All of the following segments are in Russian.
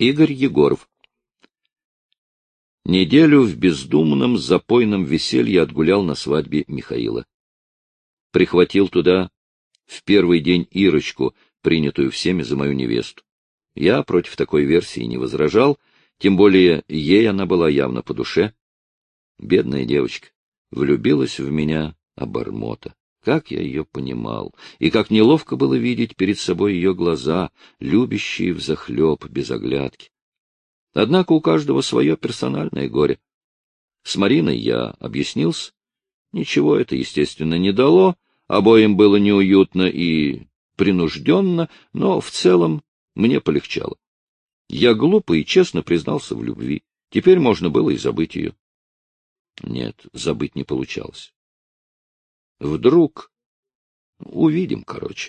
Игорь Егоров. Неделю в бездумном запойном веселье отгулял на свадьбе Михаила. Прихватил туда в первый день Ирочку, принятую всеми за мою невесту. Я против такой версии не возражал, тем более ей она была явно по душе. Бедная девочка влюбилась в меня обормота. Как я ее понимал, и как неловко было видеть перед собой ее глаза, любящие взахлеб, без оглядки. Однако у каждого свое персональное горе. С Мариной я объяснился. Ничего это, естественно, не дало, обоим было неуютно и принужденно, но в целом мне полегчало. Я глупо и честно признался в любви. Теперь можно было и забыть ее. Нет, забыть не получалось. Вдруг увидим, короче.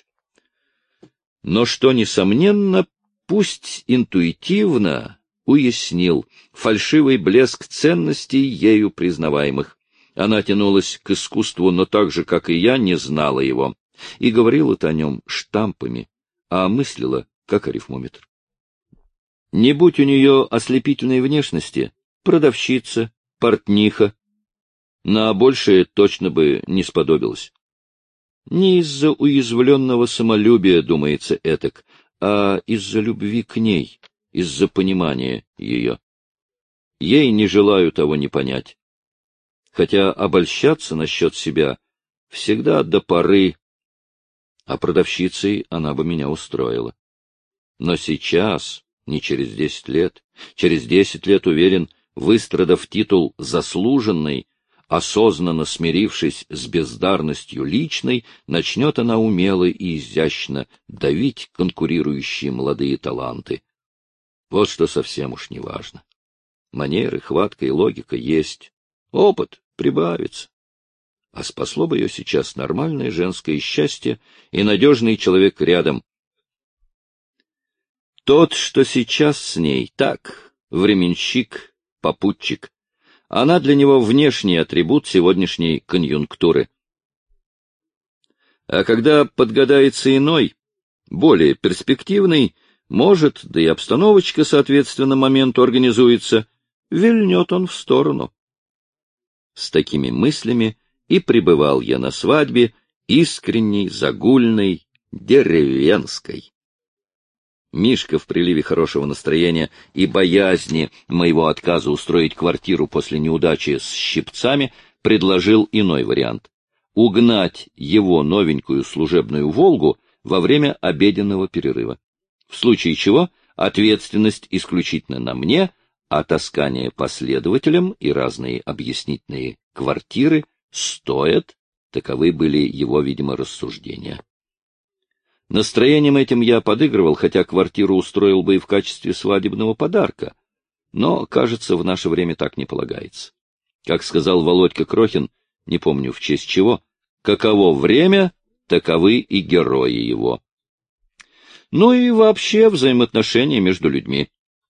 Но что, несомненно, пусть интуитивно уяснил фальшивый блеск ценностей, ею признаваемых. Она тянулась к искусству, но так же, как и я, не знала его, и говорила-то о нем штампами, а мыслила, как арифмометр. Не будь у нее ослепительной внешности, продавщица, портниха, на большее точно бы не сподобилась. Не из-за уязвленного самолюбия, думается этак, а из-за любви к ней, из-за понимания ее. Ей не желаю того не понять. Хотя обольщаться насчет себя всегда до поры, а продавщицей она бы меня устроила. Но сейчас, не через 10 лет, через 10 лет, уверен, выстрадав титул заслуженной, осознанно смирившись с бездарностью личной, начнет она умело и изящно давить конкурирующие молодые таланты. Вот что совсем уж не важно. Манеры, хватка и логика есть. Опыт прибавится. А спасло бы ее сейчас нормальное женское счастье и надежный человек рядом. Тот, что сейчас с ней, так, временщик, попутчик. Она для него внешний атрибут сегодняшней конъюнктуры. А когда подгадается иной, более перспективный, может, да и обстановочка, соответственно, моменту организуется, вильнет он в сторону. С такими мыслями и пребывал я на свадьбе, искренней, загульной, деревенской. Мишка в приливе хорошего настроения и боязни моего отказа устроить квартиру после неудачи с Щипцами предложил иной вариант — угнать его новенькую служебную «Волгу» во время обеденного перерыва. В случае чего ответственность исключительно на мне, а таскание последователям и разные объяснительные квартиры стоят, таковы были его, видимо, рассуждения. Настроением этим я подыгрывал, хотя квартиру устроил бы и в качестве свадебного подарка. Но, кажется, в наше время так не полагается. Как сказал Володька Крохин, не помню в честь чего, каково время, таковы и герои его. Ну и вообще взаимоотношения между людьми.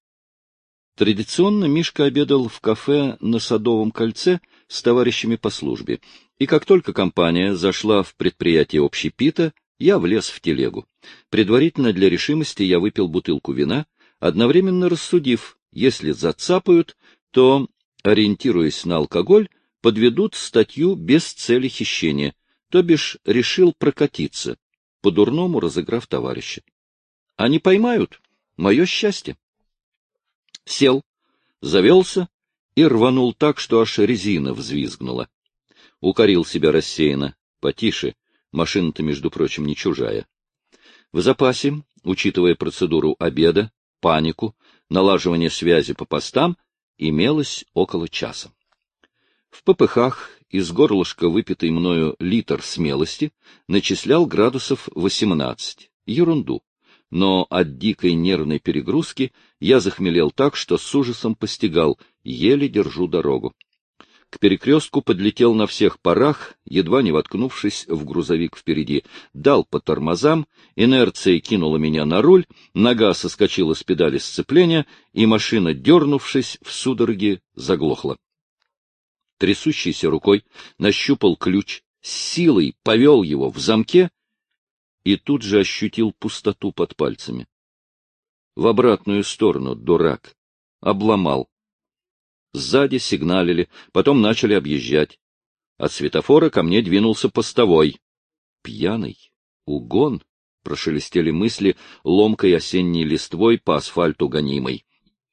Традиционно Мишка обедал в кафе на Садовом кольце с товарищами по службе, и как только компания зашла в предприятие общепита, я влез в телегу. Предварительно для решимости я выпил бутылку вина, одновременно рассудив, если зацапают, то, ориентируясь на алкоголь, подведут статью без цели хищения, то бишь решил прокатиться, по-дурному разыграв товарища. А не поймают — мое счастье. Сел, завелся и рванул так, что аж резина взвизгнула. Укорил себя рассеянно. Потише. Машина-то, между прочим, не чужая. В запасе, учитывая процедуру обеда, панику, налаживание связи по постам, имелось около часа. В попыхах из горлышка выпитый мною литр смелости начислял градусов 18. Ерунду. Но от дикой нервной перегрузки я захмелел так, что с ужасом постигал, еле держу дорогу. К перекрестку подлетел на всех парах, едва не воткнувшись в грузовик впереди, дал по тормозам, инерция кинула меня на руль, нога соскочила с педали сцепления, и машина, дернувшись в судороге, заглохла. Трясущейся рукой нащупал ключ, с силой повел его в замке и тут же ощутил пустоту под пальцами. В обратную сторону, дурак. Обломал. Сзади сигналили, потом начали объезжать. От светофора ко мне двинулся постовой. Пьяный. Угон. Прошелестели мысли ломкой осенней листвой по асфальту гонимой.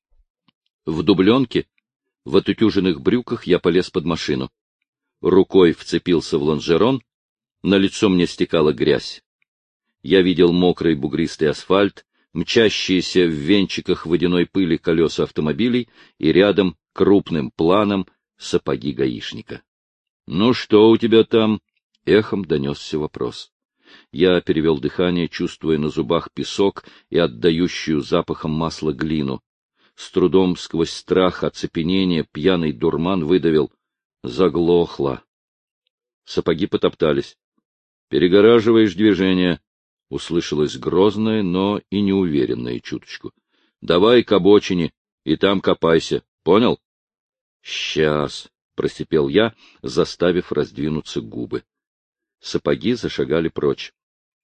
В дубленке, в отутюженных брюках я полез под машину. Рукой вцепился в лонжерон, на лицо мне стекала грязь. Я видел мокрый бугристый асфальт, мчащиеся в венчиках водяной пыли колеса автомобилей и рядом крупным планом сапоги гаишника. — Ну что у тебя там? — эхом донесся вопрос. Я перевел дыхание, чувствуя на зубах песок и отдающую запахом масла глину. С трудом сквозь страх, оцепенение, пьяный дурман выдавил: заглохло. Сапоги потоптались. — Перегораживаешь движение. Услышалось грозное, но и неуверенное чуточку. — Давай к обочине, и там копайся. Понял? — Сейчас, — просипел я, заставив раздвинуться губы. Сапоги зашагали прочь.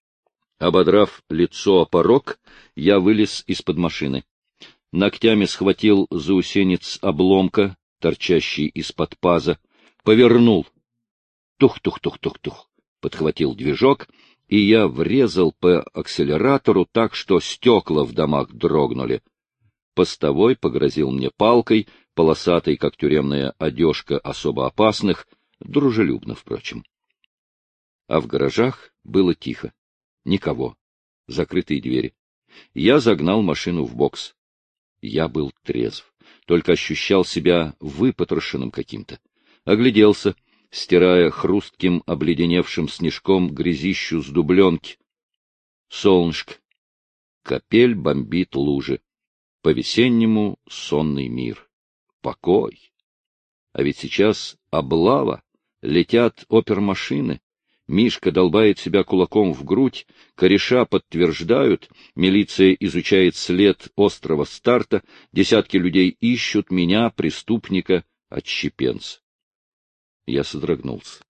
Ободрав лицо о порог, я вылез из-под машины. Ногтями схватил заусенец обломка, торчащий из-под паза, повернул. Тух-тух-тух-тух-тух. Подхватил движок, и я врезал по акселератору так, что стекла в домах дрогнули. Постовой погрозил мне палкой, полосатой, как тюремная одежка особо опасных, дружелюбно, впрочем. А в гаражах было тихо. Никого. Закрытые двери. Я загнал машину в бокс. Я был трезв, только ощущал себя выпотрошенным каким-то. Огляделся, стирая хрустким обледеневшим снежком грязищу с дубленки. Солнышко. Капель бомбит лужи. По-весеннему сонный мир. Покой. А ведь сейчас облава, летят опермашины. Мишка долбает себя кулаком в грудь, кореша подтверждают, милиция изучает след острого старта, десятки людей ищут меня, преступника, отщепенца. Я содрогнулся.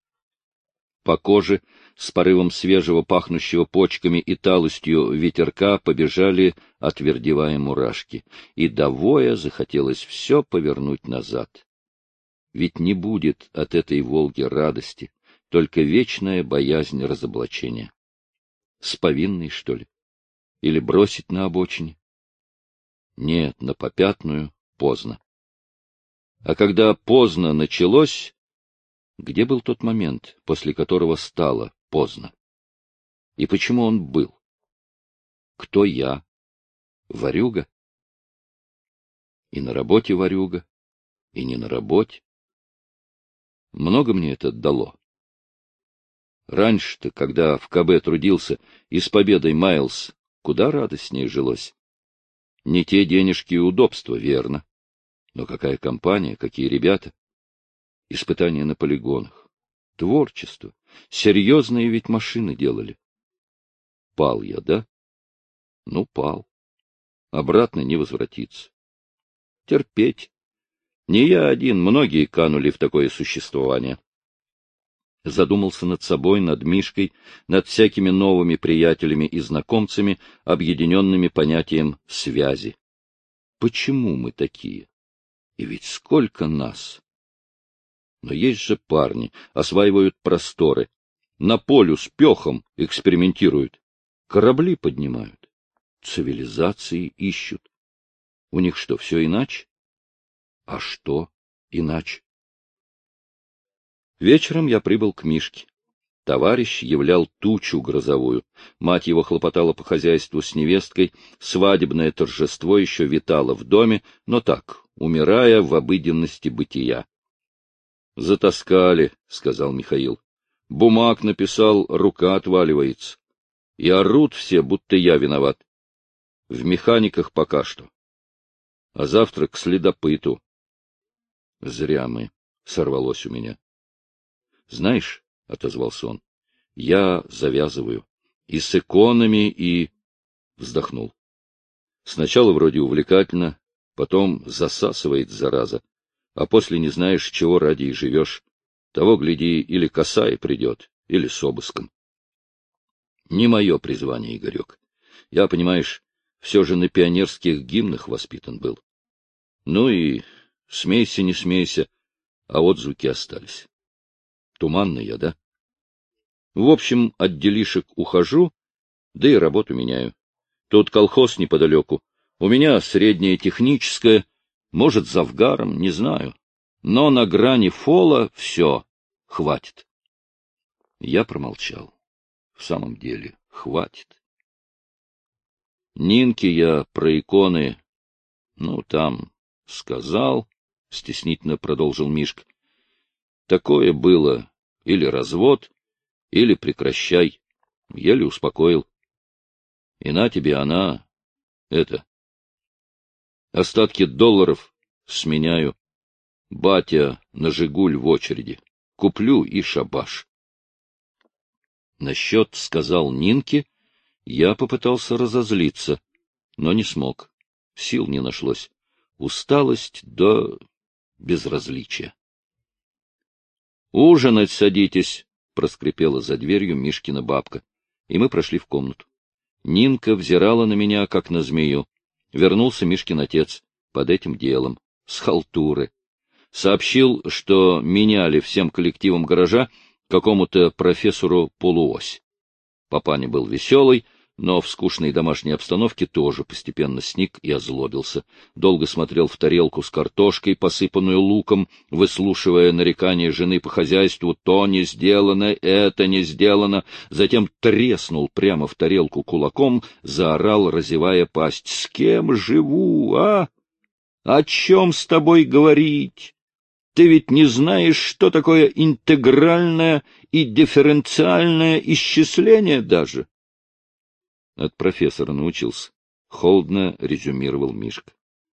По коже с порывом свежего, пахнущего почками и талостью ветерка побежали, отвердевая мурашки, и до воя захотелось все повернуть назад. Ведь не будет от этой Волги радости, только вечная боязнь разоблачения. С повинной, что ли? Или бросить на обочине? Нет, на попятную поздно. А когда поздно началось, где был тот момент, после которого стало поздно? И почему он был? Кто я? Ворюга? И на работе ворюга, и не на работе. Много мне это дало? Раньше-то, когда в КБ трудился и с победой маялся, куда радостнее жилось. Не те денежки и удобства, верно. Но какая компания, какие ребята. Испытания на полигонах. Творчество. Серьезные ведь машины делали. Пал я, да? Ну, пал. Обратно не возвратиться. Терпеть. Не я один, многие канули в такое существование. Задумался над собой, над Мишкой, над всякими новыми приятелями и знакомцами, объединенными понятием связи. Почему мы такие? И ведь сколько нас! Но есть же парни, осваивают просторы, на полюс пехом экспериментируют, корабли поднимают, цивилизации ищут. У них что, все иначе? А что иначе? Вечером я прибыл к Мишке. Товарищ являл тучу грозовую. Мать его хлопотала по хозяйству с невесткой, свадебное торжество еще витало в доме, но так, умирая в обыденности бытия. — Затаскали, — сказал Михаил. — Бумаг написал, рука отваливается. И орут все, будто я виноват. В механиках пока что. А завтра к следопыту. Зря мы, — сорвалось у меня. — Знаешь, — отозвался он, — я завязываю. И с иконами, и... Вздохнул. Сначала вроде увлекательно, потом засасывает, зараза, а после не знаешь, чего ради и живешь. Того, гляди, или косая придет, или с обыском. Не мое призвание, Игорек. Я, понимаешь, Все же на пионерских гимнах воспитан был. Ну и смейся, не смейся, а отзвуки остались. Туманный я, да? В общем, от делишек ухожу, да и работу меняю. Тут колхоз неподалеку. У меня среднее техническое, может, завгаром, не знаю. Но на грани фола все, хватит. Я промолчал. В самом деле, хватит. Нинке я про иконы, там, сказал, — стеснительно продолжил Мишка. Такое было или развод, или прекращай. Еле успокоил. И на тебе она, остатки долларов сменяю. Батя на «Жигуль» в очереди. Куплю и шабаш. Насчет сказал Нинке, я попытался разозлиться, но не смог. Сил не нашлось. Усталость до безразличия. — Ужинать садитесь, — проскрипела за дверью Мишкина бабка, и мы прошли в комнату. Нинка взирала на меня, как на змею. Вернулся Мишкин отец под этим делом, с халтуры. Сообщил, что меняли всем коллективам гаража какому-то профессору полуось. Папаня был веселый, но в скучной домашней обстановке тоже постепенно сник и озлобился. Долго смотрел в тарелку с картошкой, посыпанную луком, выслушивая нарекания жены по хозяйству: то не сделано, это не сделано. Затем треснул прямо в тарелку кулаком, заорал, разевая пасть: — С кем живу, а? О чем с тобой говорить? Ты ведь не знаешь, что такое интегральное и дифференциальное исчисление даже? От профессора научился, — холодно резюмировал Мишка.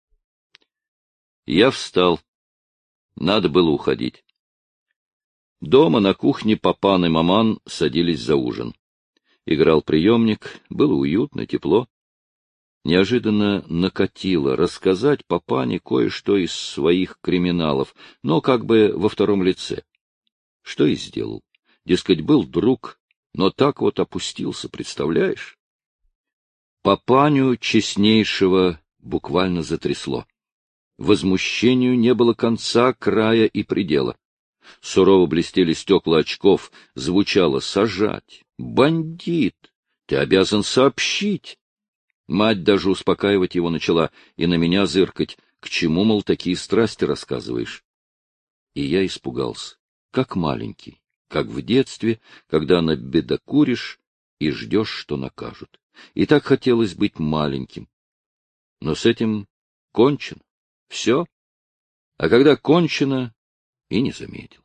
Я встал. Надо было уходить. Дома на кухне папан и маман садились за ужин. Играл приемник, было уютно, тепло. Неожиданно накатило рассказать папане кое-что из своих криминалов, но как бы во втором лице. Что и сделал. Дескать, был друг, но так вот опустился, представляешь? Папаню честнейшего буквально затрясло. Возмущению не было конца, края и предела. Сурово блестели стекла очков, звучало: сажать, бандит, ты обязан сообщить. Мать даже успокаивать его начала и на меня зыркать: к чему, мол, такие страсти рассказываешь? И я испугался, как маленький, как в детстве, когда набедокуришь и ждешь, что накажут. И так хотелось быть маленьким. Но с этим кончено. Все. А когда кончено, и не заметил.